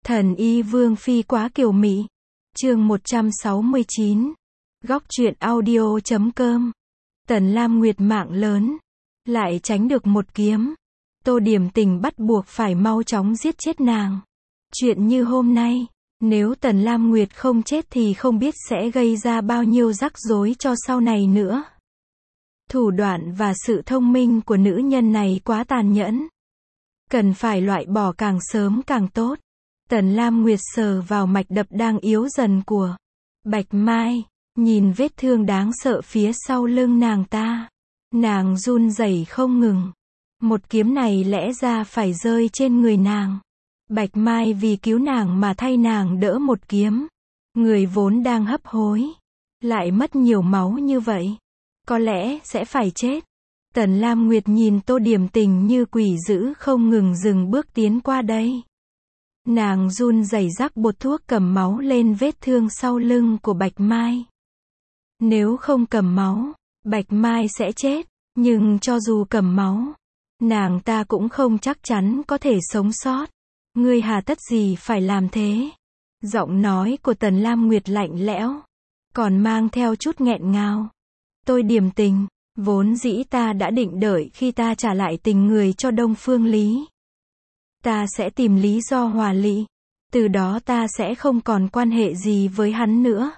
Thần y Vương Phi quá kiều mị. Chương 169. Góc truyện audio.com. Tần Lam Nguyệt mạng lớn, lại tránh được một kiếm. Tô Điểm Tình bắt buộc phải mau chóng giết chết nàng. Chuyện như hôm nay, nếu Tần Lam Nguyệt không chết thì không biết sẽ gây ra bao nhiêu rắc rối cho sau này nữa. Thủ đoạn và sự thông minh của nữ nhân này quá tàn nhẫn, cần phải loại bỏ càng sớm càng tốt. Tần Lam Nguyệt sờ vào mạch đập đang yếu dần của Bạch Mai, nhìn vết thương đáng sợ phía sau lưng nàng ta. Nàng run rẩy không ngừng. Một kiếm này lẽ ra phải rơi trên người nàng. Bạch Mai vì cứu nàng mà thay nàng đỡ một kiếm. Người vốn đang hấp hối, lại mất nhiều máu như vậy, có lẽ sẽ phải chết. Tần Lam Nguyệt nhìn Tô Điểm Tình như quỷ dữ không ngừng dừng bước tiến qua đây. Nàng run rẩy rắc bột thuốc cầm máu lên vết thương sau lưng của Bạch Mai. Nếu không cầm máu, Bạch Mai sẽ chết, nhưng cho dù cầm máu, nàng ta cũng không chắc chắn có thể sống sót. Ngươi hà tất gì phải làm thế? Giọng nói của Tần Lam Nguyệt lạnh lẽo, còn mang theo chút nghẹn ngào. Tôi Điểm Tình, vốn dĩ ta đã định đợi khi ta trả lại tình người cho Đông Phương Lý, ta sẽ tìm lý do hòa lị, từ đó ta sẽ không còn quan hệ gì với hắn nữa.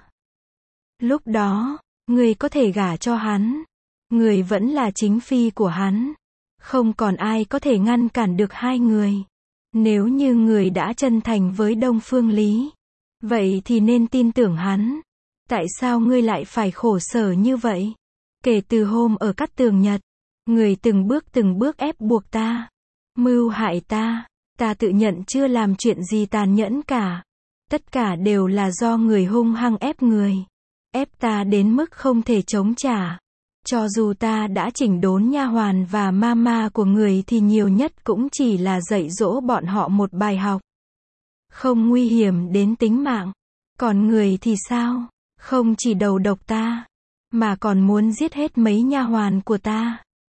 Lúc đó, người có thể gả cho hắn, người vẫn là chính phi của hắn, không còn ai có thể ngăn cản được hai người. Nếu như người đã chân thành với Đông Phương Lý, vậy thì nên tin tưởng hắn. Tại sao ngươi lại phải khổ sở như vậy? Kể từ hôm ở Cát Tường Nhật, người từng bước ép buộc ta, mưu hại ta. Ta tự nhận chưa làm chuyện gì tàn nhẫn cả. Tất cả đều là do người hung hăng ép người. Ép ta đến mức không thể chống trả. Cho dù ta đã chỉnh đốn nha hoàn và mama của người thì nhiều nhất cũng chỉ là dạy dỗ bọn họ một bài học, không nguy hiểm đến tính mạng. Còn người thì sao? Không chỉ đầu độc ta, mà còn muốn giết hết mấy nha hoàn của ta.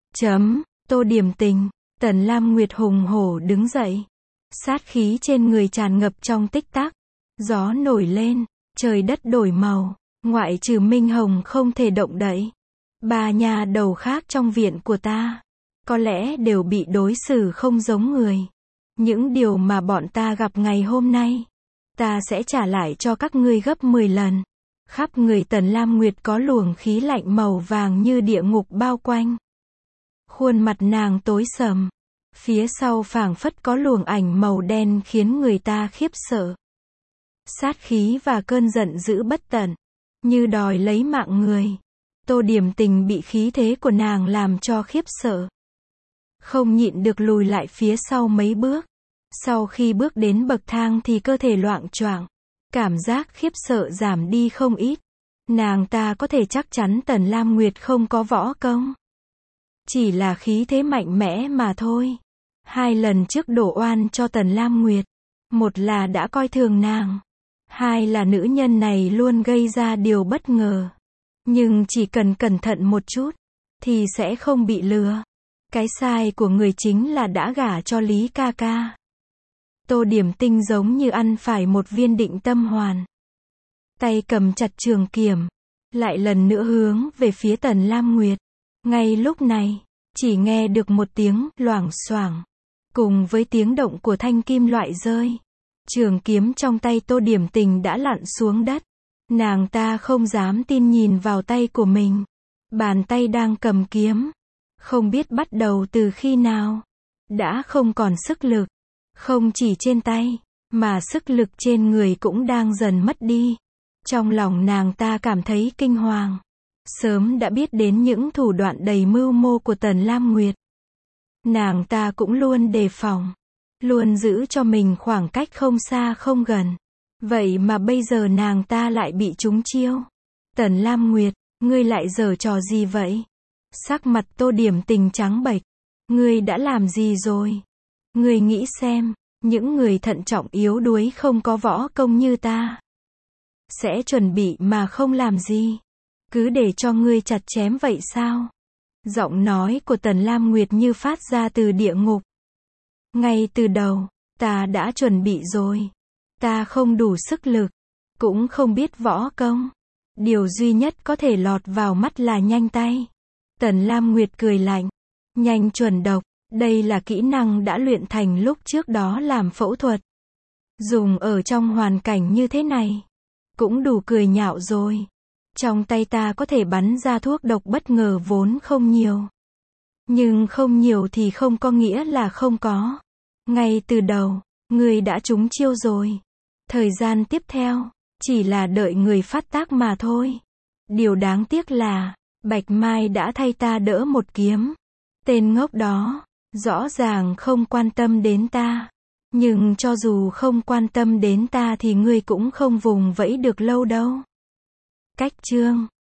Tô Điểm Tình. Tần Lam Nguyệt hùng hổ đứng dậy. Sát khí trên người tràn ngập trong tích tắc. Gió nổi lên, trời đất đổi màu, ngoại trừ Minh Hồng không thể động đậy. Ba nha đầu khác trong viện của ta, có lẽ đều bị đối xử không giống người. Những điều mà bọn ta gặp ngày hôm nay, ta sẽ trả lại cho các ngươi gấp 10 lần. Khắp người Tần Lam Nguyệt có luồng khí lạnh màu vàng như địa ngục bao quanh. Khuôn mặt nàng tối sầm. Phía sau phảng phất có luồng ảnh màu đen khiến người ta khiếp sợ. Sát khí và cơn giận dữ bất tận, như đòi lấy mạng người. Tô Điểm Tình bị khí thế của nàng làm cho khiếp sợ, không nhịn được lùi lại phía sau mấy bước. Sau khi bước đến bậc thang thì cơ thể loạng choạng, cảm giác khiếp sợ giảm đi không ít. Nàng ta có thể chắc chắn Tần Lam Nguyệt không có võ công, chỉ là khí thế mạnh mẽ mà thôi. 2 lần trước đổ oan cho Tần Lam Nguyệt, một là đã coi thường nàng, 2 là nữ nhân này luôn gây ra điều bất ngờ. Nhưng chỉ cần cẩn thận một chút, thì sẽ không bị lừa. Cái sai của người chính là đã gả cho Lý ca ca. Tô Điểm Tình giống như ăn phải một viên định tâm hoàn. Tay cầm chặt trường kiếm, lại lần nữa hướng về phía Tần Lam Nguyệt. Ngay lúc này, chỉ nghe được một tiếng loảng xoảng, cùng với tiếng động của thanh kim loại rơi. Trường kiếm trong tay Tô Điểm Tình đã lặn xuống đất. Nàng ta không dám tin nhìn vào tay của mình. Bàn tay đang cầm kiếm, không biết bắt đầu từ khi nào, đã không còn sức lực. Không chỉ trên tay, mà sức lực trên người cũng đang dần mất đi. Trong lòng nàng ta cảm thấy kinh hoàng. Sớm đã biết đến những thủ đoạn đầy mưu mô của Tần Lam Nguyệt, nàng ta cũng luôn đề phòng, luôn giữ cho mình khoảng cách không xa không gần. Vậy mà bây giờ nàng ta lại bị trúng chiêu. Tần Lam Nguyệt, ngươi lại giở trò gì vậy? Sắc mặt Tô Điểm Tình trắng bệch. Ngươi đã làm gì rồi? Ngươi nghĩ xem, những người thận trọng yếu đuối không có võ công như ta, sẽ chuẩn bị mà không làm gì, cứ để cho ngươi chặt chém vậy sao? Giọng nói của Tần Lam Nguyệt như phát ra từ địa ngục. Ngay từ đầu, ta đã chuẩn bị rồi. Ta không đủ sức lực, cũng không biết võ công. Điều duy nhất có thể lọt vào mắt là nhanh tay. Tần Lam Nguyệt cười lạnh. Nhanh chuẩn độc, đây là kỹ năng đã luyện thành lúc trước đó làm phẫu thuật. Dùng ở trong hoàn cảnh như thế này, cũng đủ cười nhạo rồi. Trong tay ta có thể bắn ra thuốc độc bất ngờ vốn không nhiều. Nhưng không nhiều thì không có nghĩa là không có. Ngay từ đầu, người đã trúng chiêu rồi. Thời gian tiếp theo, chỉ là đợi người phát tác mà thôi. Điều đáng tiếc là, Bạch Mai đã thay ta đỡ một kiếm. Tên ngốc đó, rõ ràng không quan tâm đến ta. Nhưng cho dù không quan tâm đến ta thì ngươi cũng không vùng vẫy được lâu đâu. Cách chương